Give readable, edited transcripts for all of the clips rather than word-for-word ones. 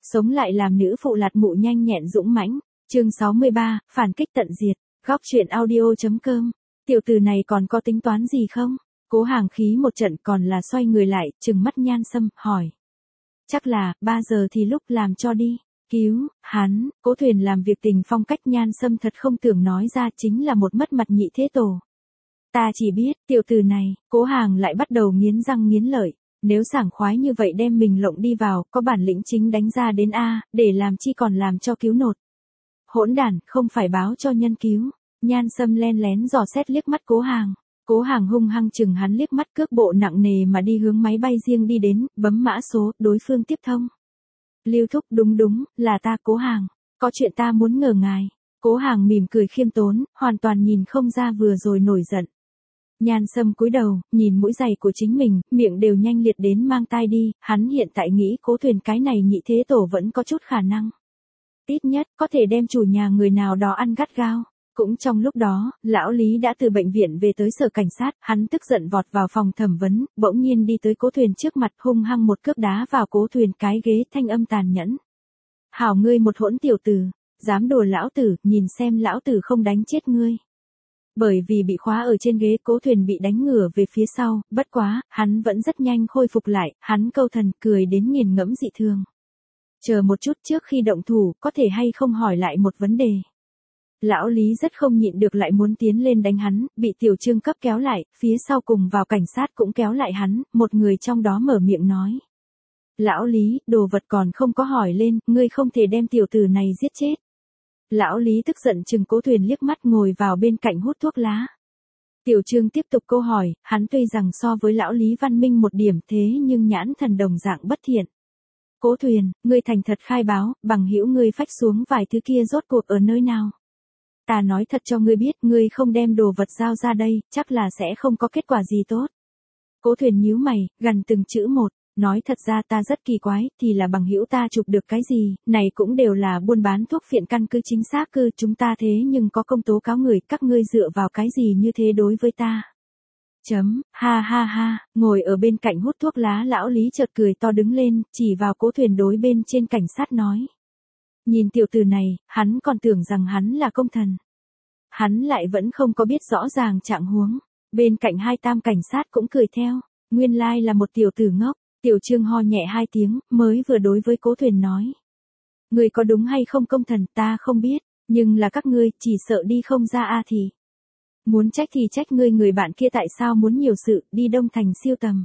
Sống lại làm nữ phụ lạt mụ nhanh nhẹn dũng mãnh. Chương 63, phản kích tận diệt. Góc truyện audio.com. Tiểu tử này còn có tính toán gì không? Cố Hàng khí một trận còn là xoay người lại, trừng mắt Nhan Sâm, hỏi. Chắc là, 3 giờ thì lúc làm cho đi. Cứu, hắn, Cố Thuyền làm việc tình phong cách Nhan Sâm thật không tưởng nói ra chính là một mất mặt nhị thế tổ. Ta chỉ biết, tiểu tử này, Cố Hàng lại bắt đầu nghiến răng nghiến lợi. Nếu sảng khoái như vậy đem mình lộng đi vào, có bản lĩnh chính đánh ra đến A, để làm chi còn làm cho cứu nột. Hỗn đản, không phải báo cho nhân cứu. Nhan Sâm len lén dò xét liếc mắt Cố Hàng. Cố Hàng hung hăng chừng hắn liếc mắt, cước bộ nặng nề mà đi hướng máy bay riêng đi đến, bấm mã số, đối phương tiếp thông. Lưu thúc, đúng, là ta Cố Hàng. Có chuyện ta muốn ngờ ngài. Cố Hàng mỉm cười khiêm tốn, hoàn toàn nhìn không ra vừa rồi nổi giận. Nhan Sâm cúi đầu, nhìn mũi giày của chính mình, miệng đều nhanh liệt đến mang tai đi, hắn hiện tại nghĩ Cố Thuyền cái này nhị thế tổ vẫn có chút khả năng. Ít nhất, có thể đem chủ nhà người nào đó ăn gắt gao. Cũng trong lúc đó, lão Lý đã từ bệnh viện về tới sở cảnh sát, hắn tức giận vọt vào phòng thẩm vấn, bỗng nhiên đi tới Cố Thuyền trước mặt hung hăng một cước đá vào Cố Thuyền cái ghế, thanh âm tàn nhẫn. Hảo ngươi một hỗn tiểu tử, dám đùa lão tử, nhìn xem lão tử không đánh chết ngươi. Bởi vì bị khóa ở trên ghế, Cố Thuyền bị đánh ngửa về phía sau, bất quá, hắn vẫn rất nhanh khôi phục lại, hắn câu thần cười đến nghiền ngẫm dị thường. Chờ một chút, trước khi động thủ, có thể hay không hỏi lại một vấn đề. Lão Lý rất không nhịn được lại muốn tiến lên đánh hắn, bị Tiểu Trương cấp kéo lại, phía sau cùng vào cảnh sát cũng kéo lại hắn, một người trong đó mở miệng nói. Lão Lý, đồ vật còn không có hỏi lên, ngươi không thể đem tiểu tử này giết chết. Lão Lý tức giận chừng Cố Thuyền liếc mắt, ngồi vào bên cạnh hút thuốc lá. Tiểu Trương tiếp tục câu hỏi, hắn tuy rằng so với lão Lý văn minh một điểm thế nhưng nhãn thần đồng dạng bất thiện. Cố Thuyền, ngươi thành thật khai báo, bằng hữu ngươi phách xuống vài thứ kia rốt cuộc ở nơi nào? Ta nói thật cho ngươi biết, ngươi không đem đồ vật giao ra đây, chắc là sẽ không có kết quả gì tốt. Cố Thuyền nhíu mày, gần từng chữ một, nói thật ra ta rất kỳ quái, thì là bằng hữu ta chụp được cái gì, này cũng đều là buôn bán thuốc phiện căn cứ chính xác cư chúng ta thế nhưng có công tố cáo người, các ngươi dựa vào cái gì như thế đối với ta. Ha, ngồi ở bên cạnh hút thuốc lá lão Lý chợt cười to đứng lên, chỉ vào Cố Thuyền đối bên trên cảnh sát nói. Nhìn tiểu tử này, hắn còn tưởng rằng hắn là công thần. Hắn lại vẫn không có biết rõ ràng trạng huống. Bên cạnh hai tam cảnh sát cũng cười theo. Nguyên lai là một tiểu tử ngốc. Tiểu Trương ho nhẹ 2 tiếng, mới vừa đối với Cố Thuyền nói. Người có đúng hay không công thần ta không biết, nhưng là các ngươi chỉ sợ đi không ra a thì. Muốn trách thì trách ngươi người bạn kia tại sao muốn nhiều sự, đi Đông Thành siêu tầm.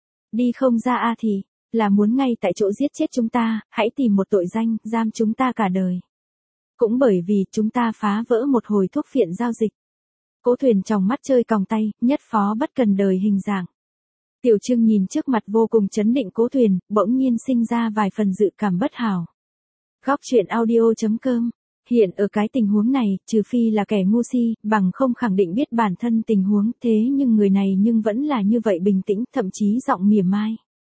Đi không ra a thì. Là muốn ngay tại chỗ giết chết chúng ta, hãy tìm một tội danh, giam chúng ta cả đời. Cũng bởi vì chúng ta phá vỡ một hồi thuốc phiện giao dịch. Cố Thuyền trong mắt chơi còng tay, nhất phó bất cần đời hình dạng. Tiểu Trương nhìn trước mặt vô cùng chấn định Cố Thuyền, bỗng nhiên sinh ra vài phần dự cảm bất hảo. Góc truyện audio.com. Hiện ở cái tình huống này, trừ phi là kẻ ngu si, bằng không khẳng định biết bản thân tình huống, thế nhưng người này nhưng vẫn là như vậy bình tĩnh, thậm chí giọng mỉa mai.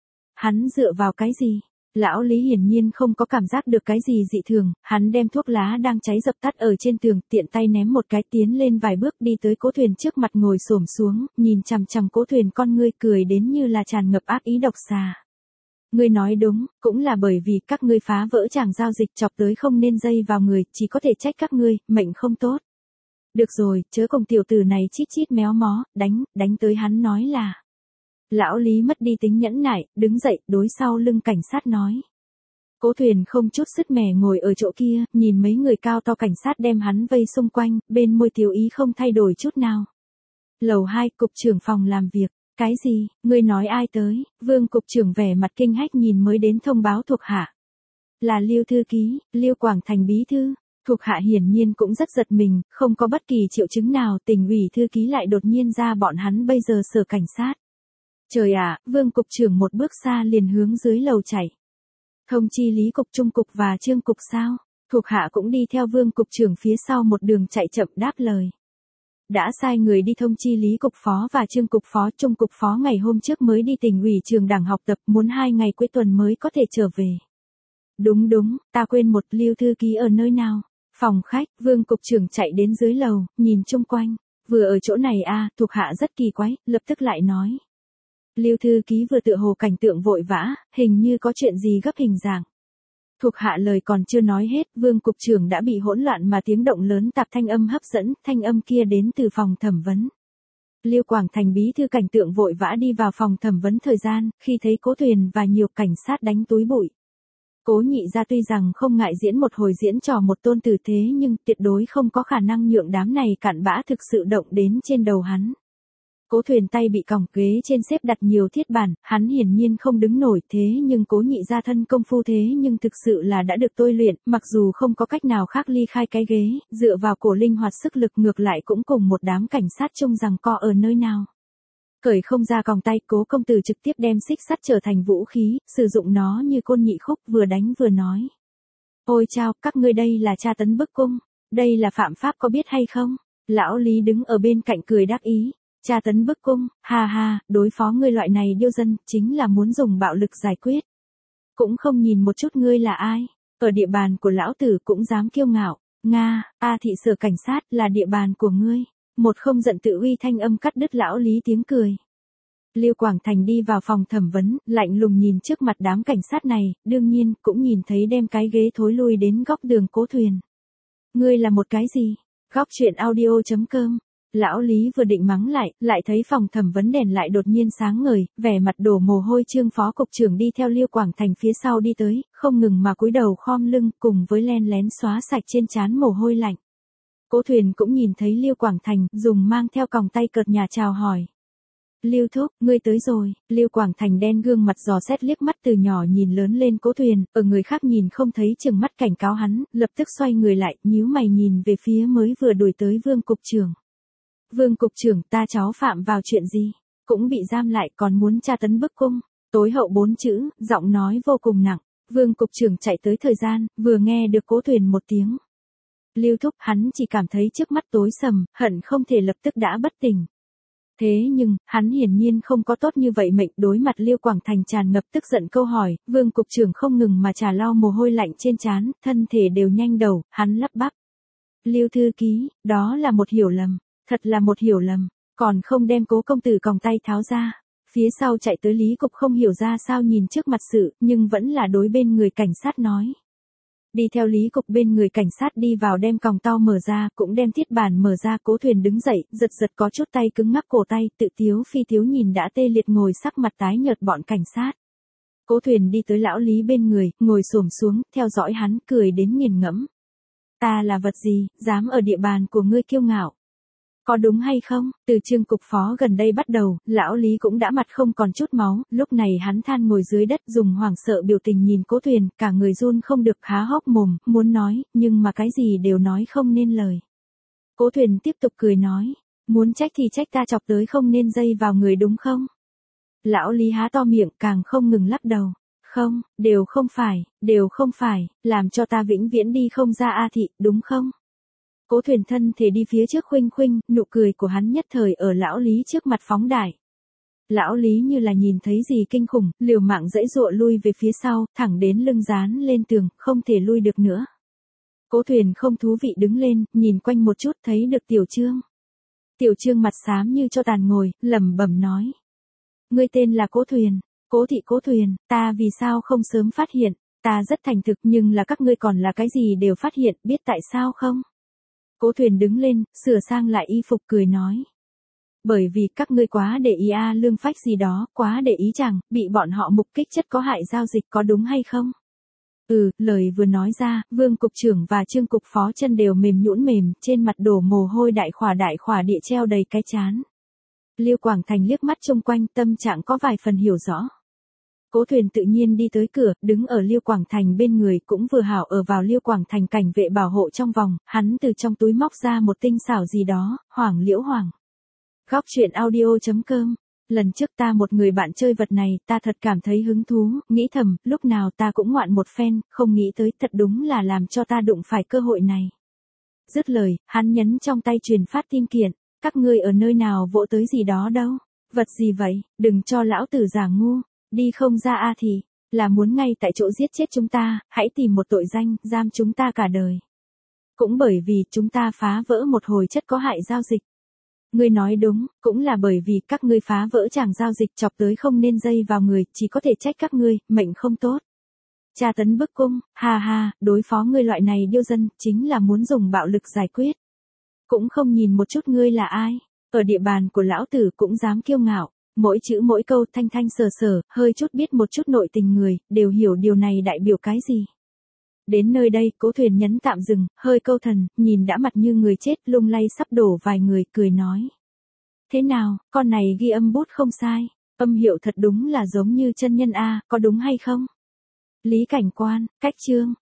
Hắn dựa vào cái gì? Lão Lý hiển nhiên không có cảm giác được cái gì dị thường, hắn đem thuốc lá đang cháy dập tắt ở trên tường, tiện tay ném một cái tiến lên vài bước đi tới Cố Thuyền trước mặt ngồi xổm xuống, nhìn chằm chằm Cố Thuyền con ngươi cười đến như là tràn ngập ác ý độc xà. Ngươi nói đúng, cũng là bởi vì các ngươi phá vỡ tràng giao dịch chọc tới không nên dây vào người, chỉ có thể trách các ngươi, mệnh không tốt. Được rồi, chớ cùng tiểu tử này chít chít méo mó, đánh tới hắn nói là. Lão Lý mất đi tính nhẫn nại, đứng dậy, đối sau lưng cảnh sát nói. Cố Thuyền không chút sứt mẻ ngồi ở chỗ kia, nhìn mấy người cao to cảnh sát đem hắn vây xung quanh, bên môi tiểu ý không thay đổi chút nào. Lầu 2, cục trưởng phòng làm việc. Cái gì, ngươi nói ai tới? Vương cục trưởng vẻ mặt kinh hách nhìn mới đến thông báo thuộc hạ. Là Lưu thư ký, Lưu Quảng Thành bí thư. Thuộc hạ hiển nhiên cũng rất giật mình, không có bất kỳ triệu chứng nào, tỉnh ủy thư ký lại đột nhiên ra bọn hắn bây giờ sở cảnh sát. Trời ạ, Vương cục trưởng một bước xa liền hướng dưới lầu chạy. Thông chi Lý cục, Trung cục và Trương cục sao? Thuộc hạ cũng đi theo Vương cục trưởng phía sau một đường chạy chậm đáp lời. Đã sai người đi thông chi Lý cục phó và Trương cục phó, Trung cục phó ngày hôm trước mới đi tỉnh ủy trường đảng học tập, muốn 2 ngày cuối tuần mới có thể trở về. Đúng, ta quên một, Lưu thư ký ở nơi nào? Phòng khách, Vương cục trưởng chạy đến dưới lầu, nhìn chung quanh. Vừa ở chỗ này thuộc hạ rất kỳ quái, lập tức lại nói. Lưu thư ký vừa tựa hồ cảnh tượng vội vã, hình như có chuyện gì gấp hình dạng. Thuộc hạ lời còn chưa nói hết, Vương cục trưởng đã bị hỗn loạn mà tiếng động lớn tạp thanh âm hấp dẫn, thanh âm kia đến từ phòng thẩm vấn. Liêu Quảng Thành bí thư cảnh tượng vội vã đi vào phòng thẩm vấn thời gian, khi thấy Cố Thuyền và nhiều cảnh sát đánh túi bụi. Cố Nhị Gia tuy rằng không ngại diễn một hồi diễn trò một tôn tử thế nhưng tuyệt đối không có khả năng nhượng đám này cặn bã thực sự động đến trên đầu hắn. Cố Thuyền tay bị còng ghế trên xếp đặt nhiều thiết bản, hắn hiển nhiên không đứng nổi thế nhưng Cố Nhị Gia thân công phu thế nhưng thực sự là đã được tôi luyện, mặc dù không có cách nào khác ly khai cái ghế, dựa vào cổ linh hoạt sức lực ngược lại cũng cùng một đám cảnh sát chung rằng co ở nơi nào. Cởi không ra còng tay, Cố công tử trực tiếp đem xích sắt trở thành vũ khí, sử dụng nó như côn nhị khúc vừa đánh vừa nói. Ôi chao, các ngươi đây là tra tấn bức cung, đây là phạm pháp có biết hay không? Lão Lý đứng ở bên cạnh cười đắc ý. Tra tấn bức cung, ha ha, đối phó ngươi loại này điêu dân, chính là muốn dùng bạo lực giải quyết. Cũng không nhìn một chút ngươi là ai, ở địa bàn của lão tử cũng dám kiêu ngạo, Nga, thị sở cảnh sát là địa bàn của ngươi. Một không giận tự uy thanh âm cắt đứt lão Lý tiếng cười. Liêu Quảng Thành đi vào phòng thẩm vấn, lạnh lùng nhìn trước mặt đám cảnh sát này, đương nhiên cũng nhìn thấy đem cái ghế thối lui đến góc đường Cố Thuyền. Ngươi là một cái gì? Góc chuyện audio.com. Lão Lý vừa định mắng lại thấy phòng thẩm vấn đèn lại đột nhiên sáng ngời, vẻ mặt đổ mồ hôi Trương phó cục trưởng đi theo Liêu Quảng Thành phía sau đi tới, không ngừng mà cúi đầu khom lưng cùng với len lén xóa sạch trên trán mồ hôi lạnh. Cố Thuyền cũng nhìn thấy Liêu Quảng Thành, dùng mang theo còng tay cợt nhà chào hỏi. Liêu thúc, ngươi tới rồi. Liêu Quảng Thành đen gương mặt dò xét liếc mắt từ nhỏ nhìn lớn lên Cố Thuyền, ở người khác nhìn không thấy chừng mắt cảnh cáo hắn, lập tức xoay người lại, nhíu mày nhìn về phía mới vừa đuổi tới Vương cục trưởng. Vương cục trưởng, ta cháu phạm vào chuyện gì? Cũng bị giam lại còn muốn tra tấn bức cung. Tối hậu 4 chữ, giọng nói vô cùng nặng. Vương cục trưởng chạy tới thời gian, vừa nghe được Cố Thuyền một tiếng. Lưu thúc, hắn chỉ cảm thấy trước mắt tối sầm, hận không thể lập tức đã bất tỉnh. Thế nhưng, hắn hiển nhiên không có tốt như vậy mệnh, đối mặt Liêu Quảng Thành tràn ngập tức giận câu hỏi, Vương cục trưởng không ngừng mà trà lau mồ hôi lạnh trên trán, thân thể đều nhanh đầu, hắn lắp bắp. Liêu thư ký, đó là một hiểu lầm. Thật là một hiểu lầm, còn không đem Cố công tử còng tay tháo ra. Phía sau chạy tới Lý cục không hiểu ra sao nhìn trước mặt sự, nhưng vẫn là đối bên người cảnh sát nói. Đi theo Lý cục bên người cảnh sát đi vào đem còng to mở ra, cũng đem thiết bản mở ra. Cố Thuyền đứng dậy, giật có chút tay cứng ngắc cổ tay, tự tiếu phi tiếu nhìn đã tê liệt ngồi sắc mặt tái nhợt bọn cảnh sát. Cố Thuyền đi tới lão Lý bên người, ngồi xổm xuống, theo dõi hắn, cười đến nghiền ngẫm. Ta là vật gì, dám ở địa bàn của ngươi kiêu ngạo? Có đúng hay không? Từ Trương cục phó gần đây bắt đầu, lão Lý cũng đã mặt không còn chút máu, lúc này hắn than ngồi dưới đất dùng hoảng sợ biểu tình nhìn Cố Thuyền, cả người run không được há hốc mồm, muốn nói, nhưng mà cái gì đều nói không nên lời. Cố Thuyền tiếp tục cười nói, muốn trách thì trách ta chọc tới không nên dây vào người đúng không? Lão Lý há to miệng càng không ngừng lắc đầu. Không, đều không phải, làm cho ta vĩnh viễn đi không ra A thị, đúng không? Cố Thuyền thân thể đi phía trước khuynh khuynh, nụ cười của hắn nhất thời ở lão Lý trước mặt phóng đại. Lão Lý như là nhìn thấy gì kinh khủng, liều mạng dãy dụa lui về phía sau, thẳng đến lưng dán lên tường, không thể lui được nữa. Cố Thuyền không thú vị đứng lên, nhìn quanh một chút thấy được Tiểu Trương. Tiểu Trương mặt xám như cho tàn ngồi, lẩm bẩm nói. Ngươi tên là Cố Thuyền, Cố thị Cố Thuyền, ta vì sao không sớm phát hiện, ta rất thành thực nhưng là các ngươi còn là cái gì đều phát hiện, biết tại sao không? Cố Thuyền đứng lên, sửa sang lại y phục cười nói. Bởi vì các ngươi quá để ý lương phách gì đó, quá để ý chẳng, bị bọn họ mục kích chất có hại giao dịch có đúng hay không? Lời vừa nói ra, Vương cục trưởng và Trương cục phó chân đều mềm nhũn mềm, trên mặt đổ mồ hôi đại khỏa địa treo đầy cái chán. Liêu Quảng Thành liếc mắt trông quanh, tâm trạng có vài phần hiểu rõ. Cố Thuyền tự nhiên đi tới cửa, đứng ở Liêu Quảng Thành bên người, cũng vừa hảo ở vào Liêu Quảng Thành cảnh vệ bảo hộ trong vòng, hắn từ trong túi móc ra một tinh xảo gì đó, Liễu Hoàng. Góc chuyện audio.com. Lần trước ta một người bạn chơi vật này, ta thật cảm thấy hứng thú, nghĩ thầm, lúc nào ta cũng ngoạn một phen, không nghĩ tới thật đúng là làm cho ta đụng phải cơ hội này. Dứt lời, hắn nhấn trong tay truyền phát tin kiện, các ngươi ở nơi nào vỗ tới gì đó đâu, vật gì vậy, đừng cho lão tử giả ngu. Đi không ra thì, là muốn ngay tại chỗ giết chết chúng ta, hãy tìm một tội danh, giam chúng ta cả đời. Cũng bởi vì chúng ta phá vỡ một hồi chất có hại giao dịch. Ngươi nói đúng, cũng là bởi vì các ngươi phá vỡ chàng giao dịch chọc tới không nên dây vào người, chỉ có thể trách các ngươi, mệnh không tốt. Tra tấn bức cung, ha ha, đối phó ngươi loại này điêu dân, chính là muốn dùng bạo lực giải quyết. Cũng không nhìn một chút ngươi là ai, ở địa bàn của lão tử cũng dám kiêu ngạo, mỗi chữ mỗi câu thanh thanh sờ sờ, hơi chút biết một chút nội tình người, đều hiểu điều này đại biểu cái gì. Đến nơi đây, Cố Thuyền nhấn tạm dừng, hơi câu thần, nhìn đã mặt như người chết, lung lay sắp đổ vài người, cười nói. Thế nào, con này ghi âm bút không sai, âm hiệu thật đúng là giống như chân nhân A, có đúng hay không? Lý Cảnh Quan, cách chương.